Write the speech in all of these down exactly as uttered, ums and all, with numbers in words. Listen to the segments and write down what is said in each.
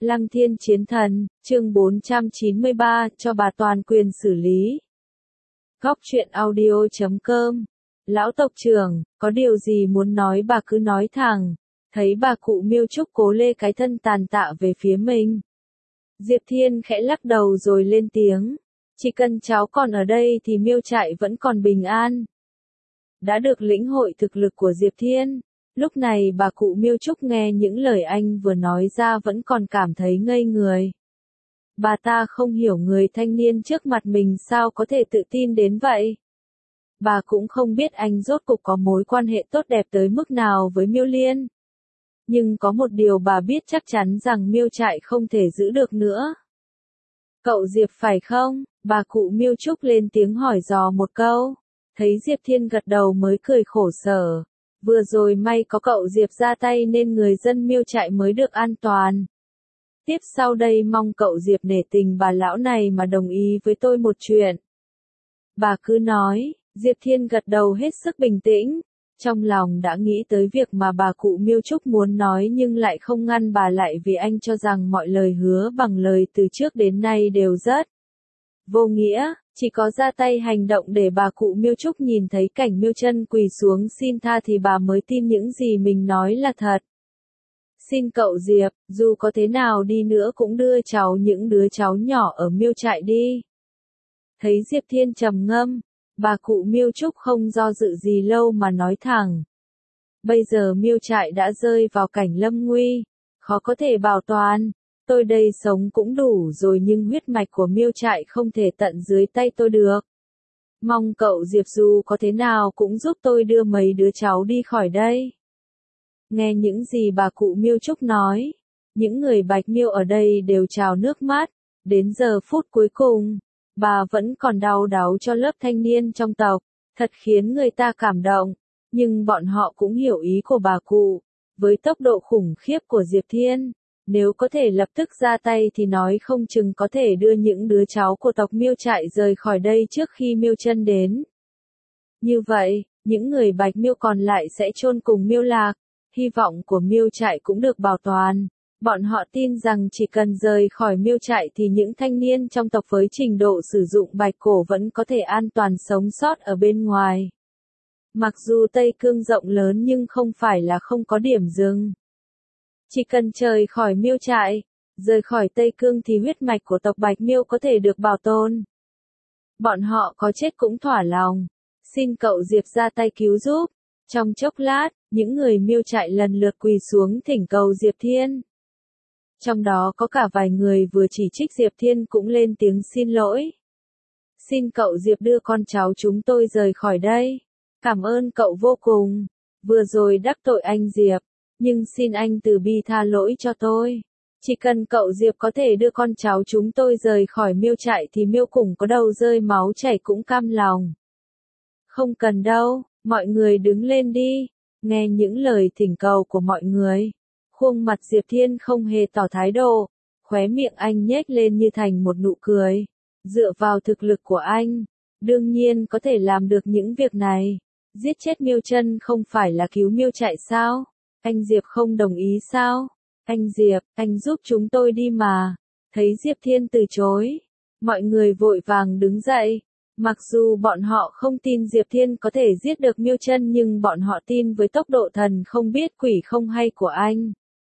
Lăng Thiên Chiến Thần, chương bốn trăm chín mươi ba, cho bà toàn quyền xử lý. Góc truyện audio chấm com. Lão tộc trưởng, có điều gì muốn nói bà cứ nói thẳng. Thấy bà cụ Miêu Trúc cố lê cái thân tàn tạ về phía mình. Diệp Thiên khẽ lắc đầu rồi lên tiếng. Chỉ cần cháu còn ở đây thì Miêu trại vẫn còn bình an. Đã được lĩnh hội thực lực của Diệp Thiên. Lúc này bà cụ Miêu Trúc nghe những lời anh vừa nói ra vẫn còn cảm thấy ngây người. Bà ta không hiểu người thanh niên trước mặt mình sao có thể tự tin đến vậy. Bà cũng không biết anh rốt cuộc có mối quan hệ tốt đẹp tới mức nào với Miêu Liên. Nhưng có một điều bà biết chắc chắn rằng Miêu trại không thể giữ được nữa. Cậu Diệp phải không? Bà cụ Miêu Trúc lên tiếng hỏi dò một câu. Thấy Diệp Thiên gật đầu mới cười khổ sở. Vừa rồi may có cậu Diệp ra tay nên người dân Miêu trại mới được an toàn. Tiếp sau đây mong cậu Diệp nể tình bà lão này mà đồng ý với tôi một chuyện. Bà cứ nói, Diệp Thiên gật đầu hết sức bình tĩnh. Trong lòng đã nghĩ tới việc mà bà cụ Miêu Trúc muốn nói nhưng lại không ngăn bà lại vì anh cho rằng mọi lời hứa bằng lời từ trước đến nay đều rất vô nghĩa. Chỉ có ra tay hành động để bà cụ Miêu Trúc nhìn thấy cảnh Miêu Chân quỳ xuống xin tha thì bà mới tin những gì mình nói là thật. Xin cậu Diệp, dù có thế nào đi nữa cũng đưa cháu những đứa cháu nhỏ ở Miêu trại đi. Thấy Diệp Thiên trầm ngâm, bà cụ Miêu Trúc không do dự gì lâu mà nói thẳng. Bây giờ Miêu trại đã rơi vào cảnh lâm nguy, khó có thể bảo toàn. Tôi đây sống cũng đủ rồi nhưng huyết mạch của Miêu trại không thể tận dưới tay tôi được. Mong cậu Diệp dù có thế nào cũng giúp tôi đưa mấy đứa cháu đi khỏi đây. Nghe những gì bà cụ Miêu Trúc nói, những người Bạch Miêu ở đây đều trào nước mắt. Đến giờ phút cuối cùng, bà vẫn còn đau đáu cho lớp thanh niên trong tộc, thật khiến người ta cảm động. Nhưng bọn họ cũng hiểu ý của bà cụ, với tốc độ khủng khiếp của Diệp Thiên. Nếu có thể lập tức ra tay thì nói không chừng có thể đưa những đứa cháu của tộc Miêu trại rời khỏi đây trước khi Miêu Chân đến. Như vậy, những người Bạch Miêu còn lại sẽ chôn cùng Miêu Lạc, hy vọng của Miêu trại cũng được bảo toàn. Bọn họ tin rằng chỉ cần rời khỏi Miêu trại thì những thanh niên trong tộc với trình độ sử dụng bạch cổ vẫn có thể an toàn sống sót ở bên ngoài. Mặc dù Tây Cương rộng lớn nhưng không phải là không có điểm dừng. Chỉ cần rời khỏi Miêu trại, rời khỏi Tây Cương thì huyết mạch của tộc Bạch Miêu có thể được bảo tồn. Bọn họ có chết cũng thỏa lòng. Xin cậu Diệp ra tay cứu giúp. Trong chốc lát, những người Miêu trại lần lượt quỳ xuống thỉnh cầu Diệp Thiên. Trong đó có cả vài người vừa chỉ trích Diệp Thiên cũng lên tiếng xin lỗi. Xin cậu Diệp đưa con cháu chúng tôi rời khỏi đây. Cảm ơn cậu vô cùng. Vừa rồi đắc tội anh Diệp. Nhưng xin anh từ bi tha lỗi cho tôi. Chỉ cần cậu Diệp có thể đưa con cháu chúng tôi rời khỏi Miêu trại thì Miêu Cùng có đầu rơi máu chảy cũng cam lòng. Không cần đâu, mọi người đứng lên đi. Nghe những lời thỉnh cầu của mọi người. Khuôn mặt Diệp Thiên không hề tỏ thái độ. Khóe miệng anh nhếch lên như thành một nụ cười. Dựa vào thực lực của anh, đương nhiên có thể làm được những việc này. Giết chết Miêu Chân không phải là cứu Miêu trại sao? Anh Diệp không đồng ý sao? Anh Diệp, anh giúp chúng tôi đi mà. Thấy Diệp Thiên từ chối, mọi người vội vàng đứng dậy. Mặc dù bọn họ không tin Diệp Thiên có thể giết được Miêu Chân nhưng bọn họ tin với tốc độ thần không biết quỷ không hay của anh.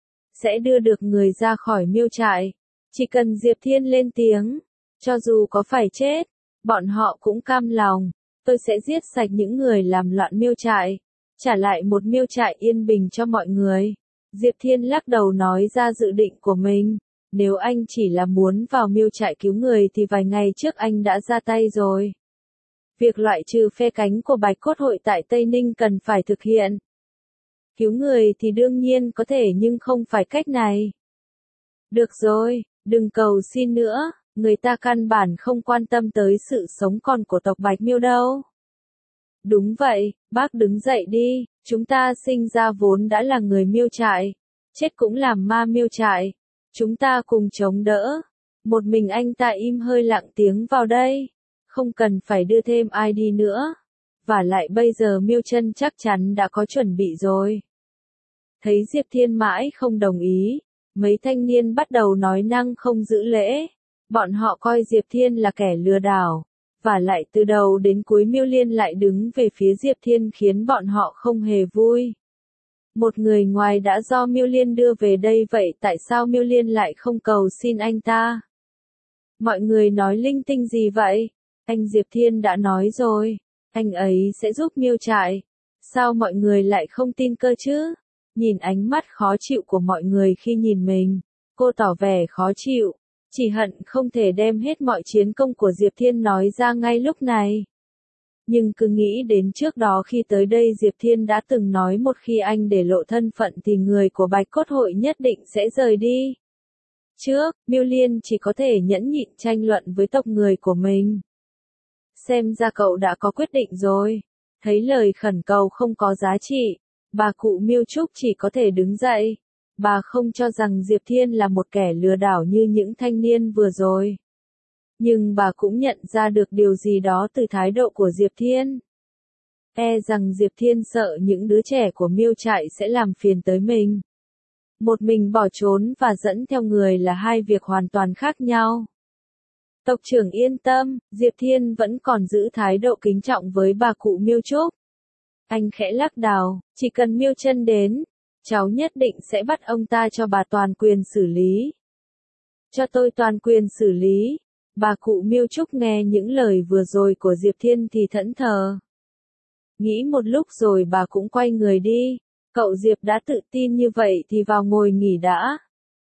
Sẽ đưa được người ra khỏi Miêu trại. Chỉ cần Diệp Thiên lên tiếng, cho dù có phải chết, bọn họ cũng cam lòng. Tôi sẽ giết sạch những người làm loạn Miêu trại. Trả lại một Miêu trại yên bình cho mọi người. Diệp Thiên lắc đầu nói ra dự định của mình. Nếu anh chỉ là muốn vào Miêu trại cứu người thì vài ngày trước anh đã ra tay rồi. Việc loại trừ phe cánh của Bạch Cốt hội tại Tây Ninh cần phải thực hiện. Cứu người thì đương nhiên có thể nhưng không phải cách này. Được rồi, đừng cầu xin nữa, người ta căn bản không quan tâm tới sự sống còn của tộc Bạch Miêu đâu. Đúng vậy, bác đứng dậy đi, chúng ta sinh ra vốn đã là người Miêu trại, chết cũng làm ma Miêu trại, chúng ta cùng chống đỡ. Một mình anh ta im hơi lặng tiếng vào đây, không cần phải đưa thêm ai đi nữa. Và lại bây giờ Miêu Chân chắc chắn đã có chuẩn bị rồi. Thấy Diệp Thiên mãi không đồng ý, Mấy thanh niên bắt đầu nói năng không giữ lễ. Bọn họ coi Diệp Thiên là kẻ lừa đảo. Và lại từ đầu đến cuối Miêu Liên lại đứng về phía Diệp Thiên khiến bọn họ không hề vui. Một người ngoài đã do Miêu Liên đưa về đây vậy tại sao Miêu Liên lại không cầu xin anh ta? Mọi người nói linh tinh gì vậy? Anh Diệp Thiên đã nói rồi. Anh ấy sẽ giúp Miêu Trại. Sao mọi người lại không tin cơ chứ? Nhìn ánh mắt khó chịu của mọi người khi nhìn mình. Cô tỏ vẻ khó chịu. Chỉ hận không thể đem hết mọi chiến công của Diệp Thiên nói ra ngay lúc này. Nhưng cứ nghĩ đến trước đó khi tới đây Diệp Thiên đã từng nói một khi anh để lộ thân phận thì người của Bạch Cốt Hội nhất định sẽ rời đi. Trước, Miêu Liên chỉ có thể nhẫn nhịn tranh luận với tộc người của mình. Xem ra cậu đã có quyết định rồi. Thấy lời khẩn cầu không có giá trị, bà cụ Miêu Trúc chỉ có thể đứng dậy. Bà không cho rằng Diệp Thiên là một kẻ lừa đảo như những thanh niên vừa rồi. Nhưng bà cũng nhận ra được điều gì đó từ thái độ của Diệp Thiên. E rằng Diệp Thiên sợ những đứa trẻ của Miêu Trại sẽ làm phiền tới mình. Một mình bỏ trốn và dẫn theo người là hai việc hoàn toàn khác nhau. Tộc trưởng yên tâm, Diệp Thiên vẫn còn giữ thái độ kính trọng với bà cụ Miêu Trúc. Anh khẽ lắc đầu, chỉ cần Miêu Chân đến, cháu nhất định sẽ bắt ông ta cho bà toàn quyền xử lý. Cho tôi toàn quyền xử lý. Bà cụ Miêu Trúc nghe những lời vừa rồi của Diệp Thiên thì thẫn thờ. Nghĩ một lúc rồi bà cũng quay người đi. Cậu Diệp đã tự tin như vậy thì vào ngồi nghỉ đã.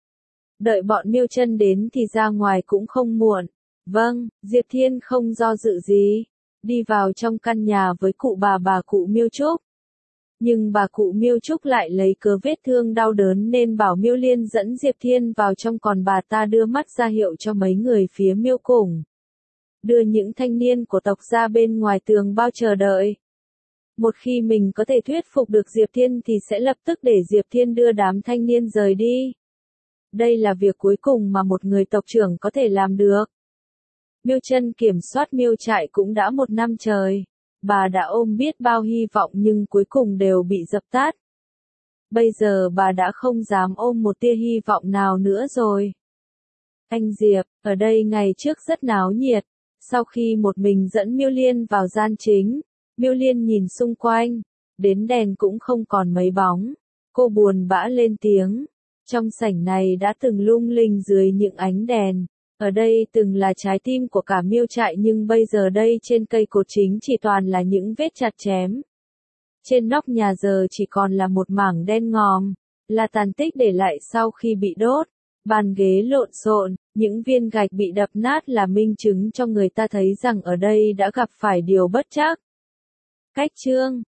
Đợi bọn Miêu Chân đến thì ra ngoài cũng không muộn. Vâng, Diệp Thiên không do dự gì. Đi vào trong căn nhà với cụ bà bà cụ Miêu Trúc. Nhưng bà cụ Miêu Trúc lại lấy cớ vết thương đau đớn nên bảo Miêu Liên dẫn Diệp Thiên vào trong còn bà ta đưa mắt ra hiệu cho mấy người phía Miêu Cùng. Đưa những thanh niên của tộc ra bên ngoài tường bao chờ đợi. Một khi mình có thể thuyết phục được Diệp Thiên thì sẽ lập tức để Diệp Thiên đưa đám thanh niên rời đi. Đây là việc cuối cùng mà một người tộc trưởng có thể làm được. Miêu Chân kiểm soát Miêu Trại cũng đã một năm trời. Bà đã ôm biết bao hy vọng nhưng cuối cùng đều bị dập tắt. Bây giờ bà đã không dám ôm một tia hy vọng nào nữa rồi. Anh Diệp, ở đây ngày trước rất náo nhiệt. Sau khi một mình dẫn Miêu Liên vào gian chính, Miêu Liên nhìn xung quanh, đến đèn cũng không còn mấy bóng. Cô buồn bã lên tiếng. Trong sảnh này đã từng lung linh dưới những ánh đèn. Ở đây từng là trái tim của cả Miêu Trại nhưng bây giờ đây trên cây cột chính chỉ toàn là những vết chặt chém. Trên nóc nhà giờ chỉ còn là một mảng đen ngòm, là tàn tích để lại sau khi bị đốt. Bàn ghế lộn xộn, những viên gạch bị đập nát là minh chứng cho người ta thấy rằng ở đây đã gặp phải điều bất trắc. Cách chương